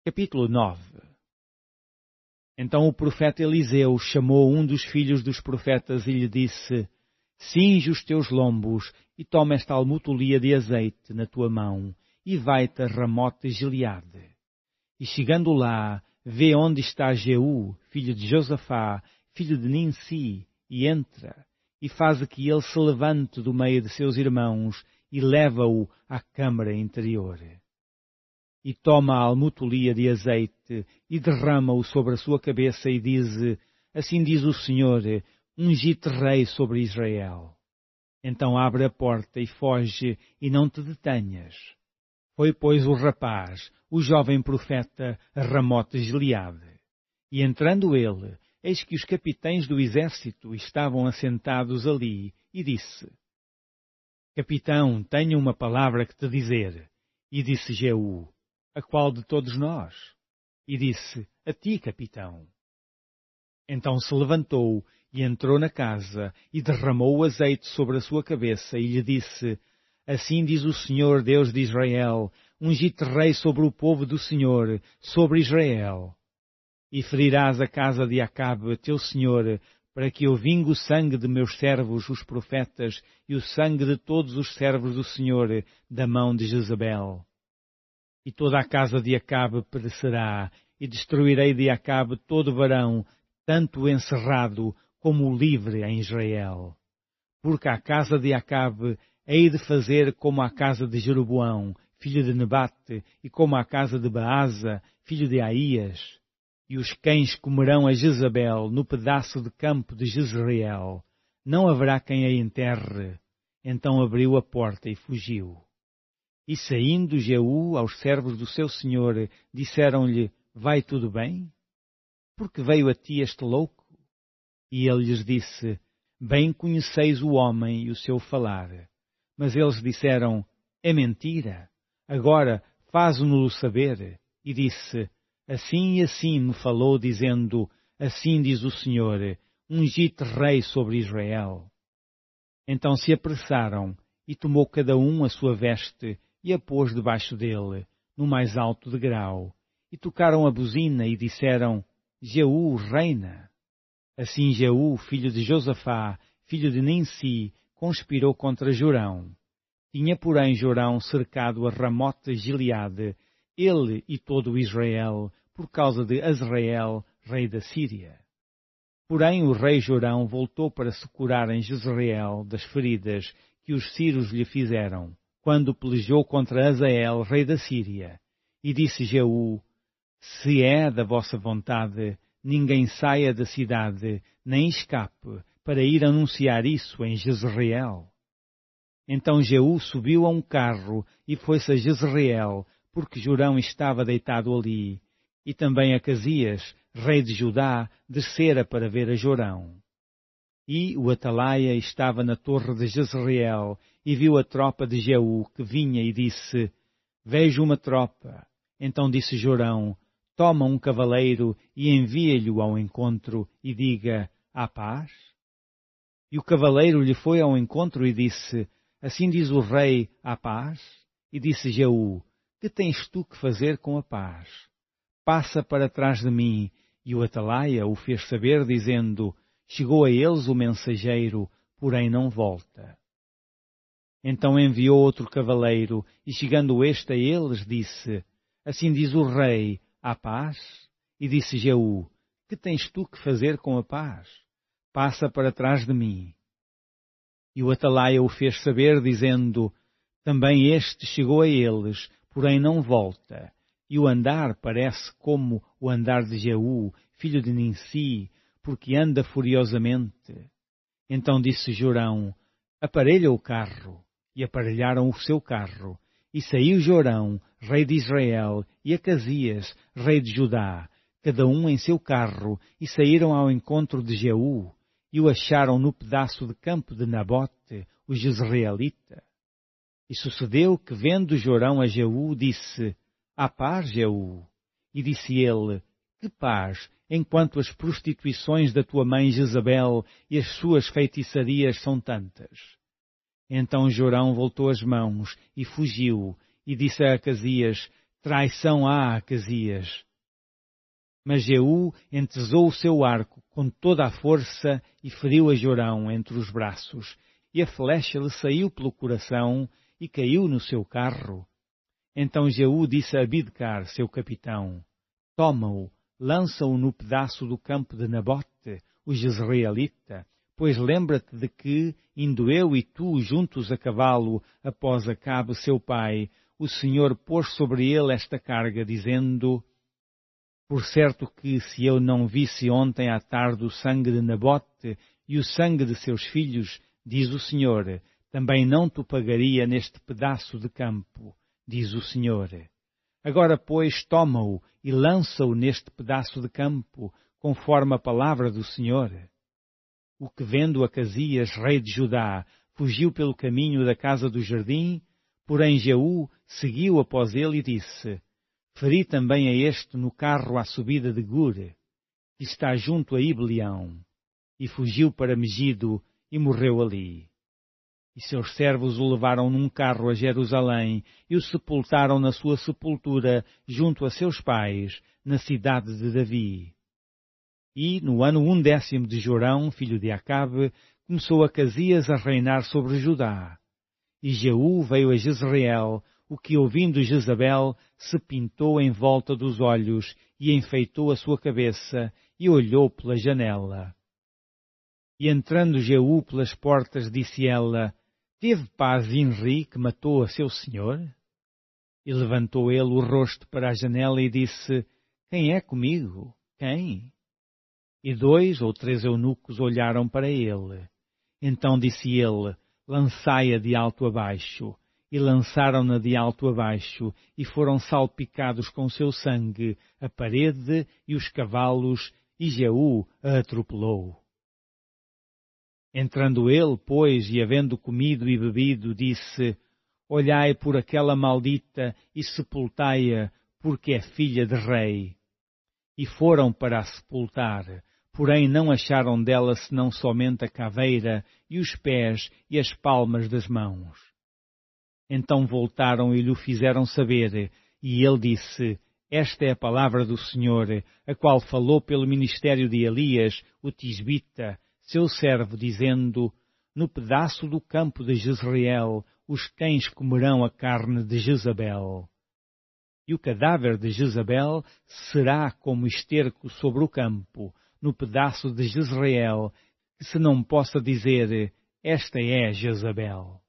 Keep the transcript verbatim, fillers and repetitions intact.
Capítulo nove. Então o profeta Eliseu chamou um dos filhos dos profetas e lhe disse: Cinge os teus lombos e toma esta almutolia de azeite na tua mão e vai-te a Ramote de Gileade. E chegando lá, vê onde está Jeú, filho de Josafá, filho de Ninsi, e entra, e faz que ele se levante do meio de seus irmãos e leva-o à câmara interior. E toma a almutolia de azeite e derrama-o sobre a sua cabeça e diz: Assim diz o Senhor, ungi-te rei sobre Israel. Então abre a porta e foge e não te detenhas. Foi, pois, o rapaz, o jovem profeta, a Ramote de Gileade. E entrando ele, eis que os capitães do exército estavam assentados ali, e disse: Capitão, tenho uma palavra que te dizer. E disse Jeú: A qual de todos nós? E disse: A ti, capitão. Então se levantou e entrou na casa e derramou o azeite sobre a sua cabeça e lhe disse: Assim diz o Senhor, Deus de Israel, ungi-te rei sobre o povo do Senhor, sobre Israel. E ferirás a casa de Acabe, teu senhor, para que eu vingue o sangue de meus servos, os profetas, e o sangue de todos os servos do Senhor, da mão de Jezabel. E toda a casa de Acabe perecerá, e destruirei de Acabe todo varão, tanto o encerrado como o livre em Israel. Porque a casa de Acabe hei de fazer como a casa de Jeroboão, filho de Nebate, e como a casa de Baasa, filho de Aías. E os cães comerão a Jezabel no pedaço de campo de Jezreel. Não haverá quem a enterre. Então abriu a porta e fugiu. E saindo Jeú aos servos do seu senhor, disseram-lhe: Vai tudo bem? Porque veio a ti este louco? E ele lhes disse: Bem conheceis o homem e o seu falar. Mas eles disseram: É mentira. Agora faze-no-lo saber. E disse: Assim e assim me falou, dizendo: Assim diz o Senhor, ungi-te rei sobre Israel. Então se apressaram, e tomou cada um a sua veste, e a pôs debaixo dele, no mais alto degrau, e tocaram a buzina, e disseram: Jeú reina. Assim Jeú, filho de Josafá, filho de Ninsi, conspirou contra Jorão. Tinha, porém, Jorão cercado a Ramote de Gileade, ele e todo o Israel, por causa de Azrael, rei da Síria. Porém o rei Jorão voltou para se curar em Jezreel das feridas que os sírios lhe fizeram, quando pelejou contra Azael, rei da Síria. E disse Jeú: Se é da vossa vontade, ninguém saia da cidade, nem escape, para ir anunciar isso em Jezreel. Então Jeú subiu a um carro e foi-se a Jezreel, porque Jorão estava deitado ali, e também Acasias, rei de Judá, descera para ver a Jorão. E o atalaia estava na torre de Jezreel, e viu a tropa de Jeú, que vinha, e disse: Vejo uma tropa. Então disse Jorão: Toma um cavaleiro e envia-lhe-o ao encontro, e diga: Há paz? E o cavaleiro lhe foi ao encontro e disse: Assim diz o rei, há paz? E disse Jeú: Que tens tu que fazer com a paz? Passa para trás de mim. E o atalaia o fez saber, dizendo: Chegou a eles o mensageiro, porém não volta. Então enviou outro cavaleiro, e chegando este a eles, disse: Assim diz o rei, há paz? E disse Jeú: Que tens tu que fazer com a paz? Passa para trás de mim. E o atalaia o fez saber, dizendo: Também este chegou a eles, porém não volta. E o andar parece como o andar de Jeú, filho de Ninsi, porque anda furiosamente. Então disse Jorão: Aparelha o carro. E aparelharam o seu carro. E saiu Jorão, rei de Israel, e Acasias, rei de Judá, cada um em seu carro, e saíram ao encontro de Jeú, e o acharam no pedaço de campo de Nabote, o jezreelita. E sucedeu que, vendo Jorão a Jeú, disse: Há paz, Jeú? E disse ele: Que paz, enquanto as prostituições da tua mãe Jezabel e as suas feitiçarias são tantas? Então Jorão voltou as mãos e fugiu, e disse a Acasias: traição há a Acasias. Mas Jeú entesou o seu arco com toda a força e feriu a Jorão entre os braços, e a flecha lhe saiu pelo coração e caiu no seu carro. Então Jeú disse a Abidcar, seu capitão, toma-o, lança-o no pedaço do campo de Nabote, o jezreelita, pois lembra-te de que, indo eu e tu juntos a cavalo após Acabe seu pai, o Senhor pôs sobre ele esta carga, dizendo, por certo que, se eu não visse ontem à tarde o sangue de Nabote e o sangue de seus filhos, diz o Senhor, também não te pagaria neste pedaço de campo, diz o Senhor. Agora, pois, toma-o e lança-o neste pedaço de campo, conforme a palavra do Senhor. O que, vendo Acasias, rei de Judá, fugiu pelo caminho da casa do jardim, porém Jeú seguiu após ele e disse, feri também a este no carro à subida de Gur, que está junto a Ibleão, e fugiu para Megido e morreu ali. E seus servos o levaram num carro a Jerusalém e o sepultaram na sua sepultura junto a seus pais, na cidade de Davi. E, no ano undécimo de Jorão, filho de Acabe, começou Acasias a reinar sobre Judá. E Jeú veio a Jezreel, o que, ouvindo Jezabel, se pintou em volta dos olhos e enfeitou a sua cabeça e olhou pela janela. E entrando Jeú pelas portas, disse ela, teve paz Zinri, que matou a seu senhor? E levantou ele o rosto para a janela e disse, quem é comigo? Quem? E dois ou três eunucos olharam para ele. Então disse ele, lançai-a de alto a baixo. E lançaram-na de alto a baixo, e foram salpicados com seu sangue a parede e os cavalos, e Jeú a atropelou. Entrando ele, pois, e havendo comido e bebido, disse, olhai por aquela maldita e sepultai-a, porque é filha de rei. E foram para a sepultar, porém não acharam dela senão somente a caveira e os pés e as palmas das mãos. Então voltaram e lhe fizeram saber, e ele disse, esta é a palavra do Senhor, a qual falou pelo ministério de Elias, o tisbita, seu servo, dizendo, no pedaço do campo de Jezreel, os cães comerão a carne de Jezabel. E o cadáver de Jezabel será como esterco sobre o campo, no pedaço de Jezreel, que se não possa dizer, esta é Jezabel.